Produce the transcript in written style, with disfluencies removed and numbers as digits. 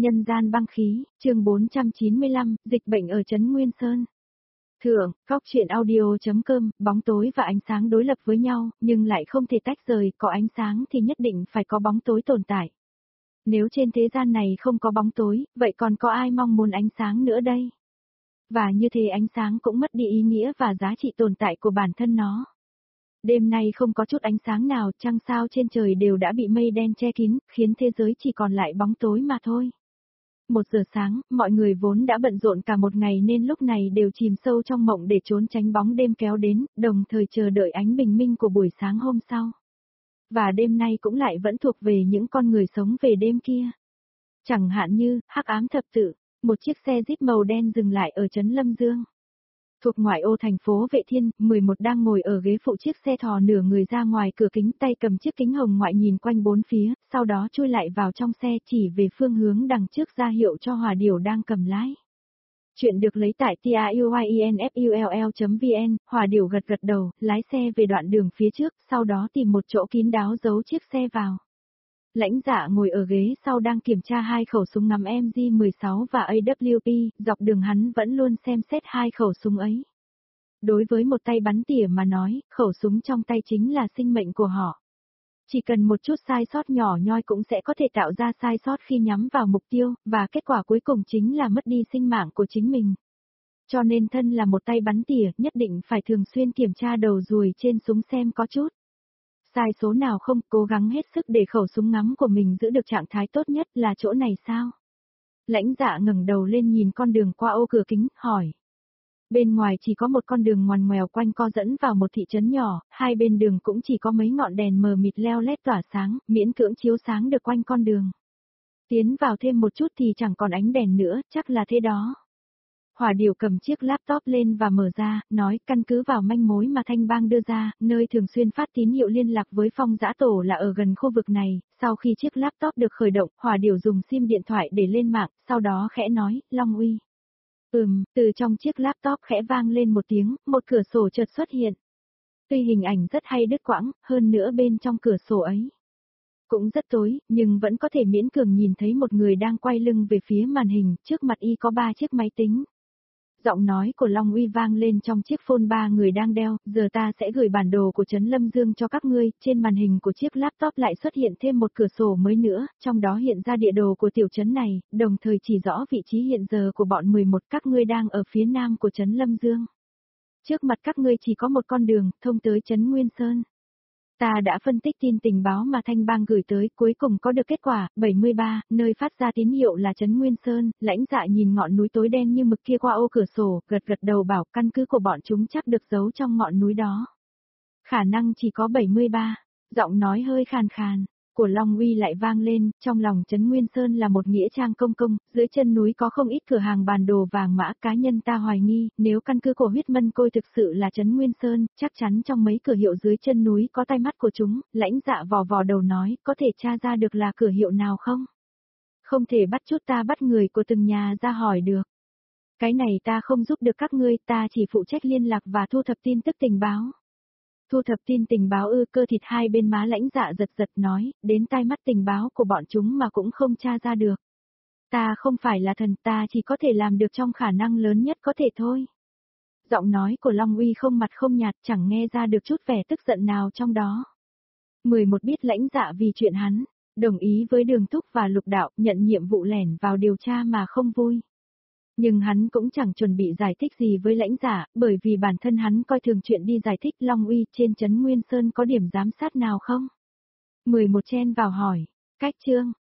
Nhân gian băng khí, chương 495, dịch bệnh ở trấn Nguyên Sơn. Thượng, Cóc truyện audio.com, bóng tối và ánh sáng đối lập với nhau, nhưng lại không thể tách rời, có ánh sáng thì nhất định phải có bóng tối tồn tại. Nếu trên thế gian này không có bóng tối, vậy còn có ai mong muốn ánh sáng nữa đây? Và như thế ánh sáng cũng mất đi ý nghĩa và giá trị tồn tại của bản thân nó. Đêm nay không có chút ánh sáng nào, trăng sao trên trời đều đã bị mây đen che kín, khiến thế giới chỉ còn lại bóng tối mà thôi. 1 giờ sáng, mọi người vốn đã bận rộn cả một ngày nên lúc này đều chìm sâu trong mộng để trốn tránh bóng đêm kéo đến, đồng thời chờ đợi ánh bình minh của buổi sáng hôm sau. Và đêm nay cũng lại vẫn thuộc về những con người sống về đêm kia. Chẳng hạn như, hắc ám thập tự, một chiếc xe Jeep màu đen dừng lại ở trấn Lâm Dương. Thuộc ngoại ô thành phố Vệ Thiên, 11 đang ngồi ở ghế phụ chiếc xe thò nửa người ra ngoài cửa kính, tay cầm chiếc kính hồng ngoại nhìn quanh bốn phía, sau đó chui lại vào trong xe chỉ về phương hướng đằng trước ra hiệu cho Hòa Điểu đang cầm lái. Chuyện được lấy tại tiuyinfull.vn, Hòa Điểu gật gật đầu, lái xe về đoạn đường phía trước, sau đó tìm một chỗ kín đáo giấu chiếc xe vào. Lãnh Dạ ngồi ở ghế sau đang kiểm tra 2 khẩu súng ngắm MG16 và AWP, dọc đường hắn vẫn luôn xem xét 2 khẩu súng ấy. Đối với một tay bắn tỉa mà nói, khẩu súng trong tay chính là sinh mệnh của họ. Chỉ cần một chút sai sót nhỏ nhoi cũng sẽ có thể tạo ra sai sót khi nhắm vào mục tiêu, và kết quả cuối cùng chính là mất đi sinh mạng của chính mình. Cho nên thân là một tay bắn tỉa, nhất định phải thường xuyên kiểm tra đầu ruồi trên súng xem có chút sai số nào không, cố gắng hết sức để khẩu súng ngắm của mình giữ được trạng thái tốt nhất. Là chỗ này sao? Lãnh Dạ ngẩng đầu lên nhìn con đường qua ô cửa kính, hỏi. Bên ngoài chỉ có một con đường ngoằn ngoèo quanh co dẫn vào một thị trấn nhỏ, hai bên đường cũng chỉ có mấy ngọn đèn mờ mịt leo lét tỏa sáng, miễn cưỡng chiếu sáng được quanh con đường. Tiến vào thêm một chút thì chẳng còn ánh đèn nữa, chắc là thế đó. Hòa Điểu cầm chiếc laptop lên và mở ra, nói căn cứ vào manh mối mà Thanh Bang đưa ra, nơi thường xuyên phát tín hiệu liên lạc với Phong Dã Tổ là ở gần khu vực này. Sau khi chiếc laptop được khởi động, Hòa Điểu dùng sim điện thoại để lên mạng, sau đó khẽ nói, Long Uy. Từ trong chiếc laptop khẽ vang lên một tiếng, một cửa sổ chợt xuất hiện. Tuy hình ảnh rất hay đứt quãng, hơn nữa bên trong cửa sổ ấy cũng rất tối, nhưng vẫn có thể miễn cường nhìn thấy một người đang quay lưng về phía màn hình, trước mặt y có 3 chiếc máy tính. Giọng nói của Long Uy vang lên trong chiếc phone 3 người đang đeo, giờ ta sẽ gửi bản đồ của trấn Lâm Dương cho các ngươi. Trên màn hình của chiếc laptop lại xuất hiện thêm một cửa sổ mới nữa, trong đó hiện ra địa đồ của tiểu trấn này, đồng thời chỉ rõ vị trí hiện giờ của bọn 11 các ngươi đang ở phía nam của trấn Lâm Dương. Trước mặt các ngươi chỉ có một con đường, thông tới trấn Nguyên Sơn. Ta đã phân tích tin tình báo mà Thanh Bang gửi tới, cuối cùng có được kết quả, 73, nơi phát ra tín hiệu là trấn Nguyên Sơn. Lãnh Dạ nhìn ngọn núi tối đen như mực kia qua ô cửa sổ, gật gật đầu bảo căn cứ của bọn chúng chắc được giấu trong ngọn núi đó. Khả năng chỉ có 73, giọng nói hơi khàn khàn của Long Uy lại vang lên, trong lòng trấn Nguyên Sơn là một nghĩa trang công công, dưới chân núi có không ít cửa hàng bản đồ vàng mã. Cá nhân ta hoài nghi, nếu căn cứ của huyết mân côi thực sự là trấn Nguyên Sơn, chắc chắn trong mấy cửa hiệu dưới chân núi có tai mắt của chúng. Lãnh Dạ vò vò đầu nói, có thể tra ra được là cửa hiệu nào không? Không thể bắt chút ta bắt người của từng nhà ra hỏi được. Cái này ta không giúp được các ngươi, ta chỉ phụ trách liên lạc và thu thập tin tức tình báo. Thu thập tin tình báo cơ thịt hai bên má Lãnh Dạ giật giật nói, đến tai mắt tình báo của bọn chúng mà cũng không tra ra được. Ta không phải là thần, ta chỉ có thể làm được trong khả năng lớn nhất có thể thôi. Giọng nói của Long Uy không mặt không nhạt, chẳng nghe ra được chút vẻ tức giận nào trong đó. 11 biết Lãnh Dạ vì chuyện hắn đồng ý với Đường Thúc và Lục Đạo, nhận nhiệm vụ lẻn vào điều tra mà không vui. Nhưng hắn cũng chẳng chuẩn bị giải thích gì với Lãnh Dạ, bởi vì bản thân hắn coi thường chuyện đi giải thích. Long Uy, trên trấn Nguyên Sơn có điểm giám sát nào không? 11 chen vào hỏi. Cách chương